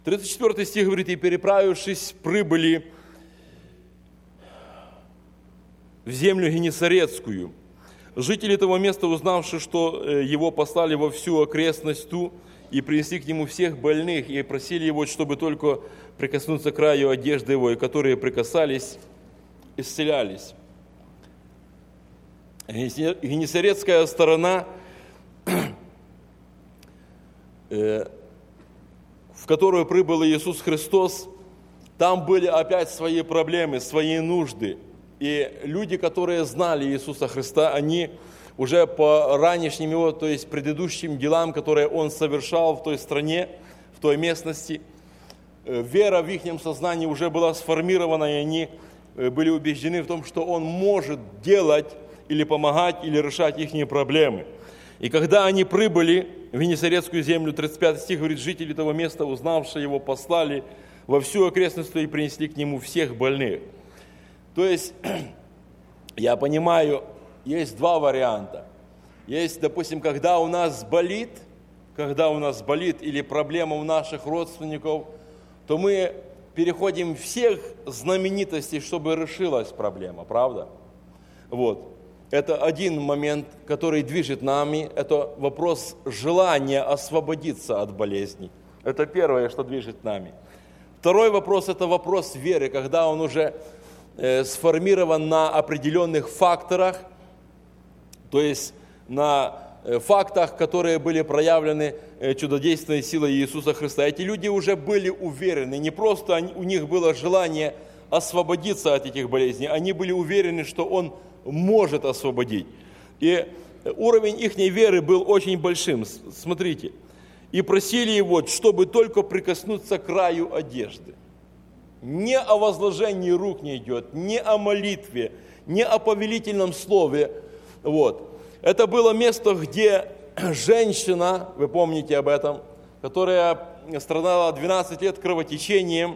34 стих говорит: «И переправившись, прибыли в землю Генесарецкую. Жители того места, узнавши, что его послали во всю окрестность ту, и принесли к нему всех больных, и просили его, чтобы только прикоснуться к краю одежды его, и которые прикасались, исцелялись». Генесарецкая сторона, в которую прибыл Иисус Христос, там были опять свои проблемы, свои нужды. И люди, которые знали Иисуса Христа, они уже по ранешним его, то есть предыдущим делам, которые Он совершал в той стране, в той местности, вера в их сознании уже была сформирована, и они были убеждены в том, что Он может делать или помогать, или решать их проблемы. И когда они прибыли в Генесарецкую землю, 35 стих говорит: «Жители того места, узнавшие его, послали во всю окрестность и принесли к нему всех больных». То есть, я понимаю, есть два варианта. Есть, допустим, когда у нас болит или проблема у наших родственников, то мы переходим всех знаменитостей, чтобы решилась проблема, правда? Вот. Это один момент, который движет нами, это вопрос желания освободиться от болезней. Это первое, что движет нами. Второй вопрос – это вопрос веры, когда он уже сформирован на определенных факторах, то есть на фактах, которые были проявлены чудодейственной силой Иисуса Христа. Эти люди уже были уверены, не просто у них было желание освободиться от этих болезней, они были уверены, что Он может освободить. И уровень их веры был очень большим. Смотрите. «И просили Его, чтобы только прикоснуться к краю одежды». Не о возложении рук не идет, не о молитве, не о повелительном слове. Вот. Это было место, где женщина, вы помните об этом, которая страдала 12 лет кровотечением,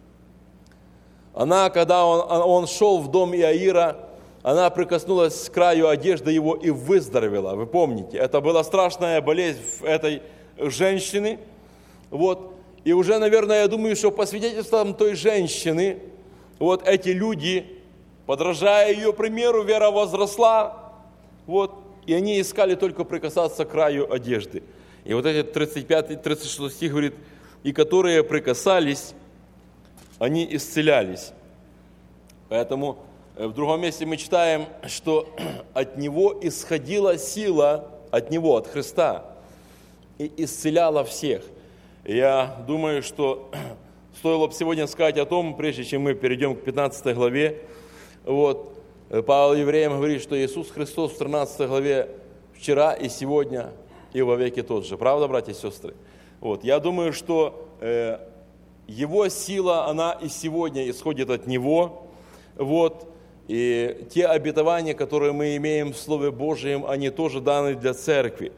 она, когда он шел в дом Иаира, она прикоснулась к краю одежды его и выздоровела. Вы помните, это была страшная болезнь этой женщины. Вот. И уже, наверное, я думаю, что по свидетельствам той женщины, вот эти люди, подражая ее примеру, вера возросла, вот, и они искали только прикасаться к краю одежды. И вот эти 35-36 стих говорит: «И которые прикасались, они исцелялись». Поэтому в другом месте мы читаем, что от Него исходила сила, от Него, от Христа, и исцеляла всех. Я думаю, что стоило бы сегодня сказать о том, прежде чем мы перейдем к 15 главе. Вот, Павел Евреям говорит, что Иисус Христос в 13 главе вчера и сегодня и во веки тот же. Правда, братья и сестры? Вот, я думаю, что Его сила, она и сегодня исходит от Него. Вот, и те обетования, которые мы имеем в Слове Божьем, они тоже даны для церкви.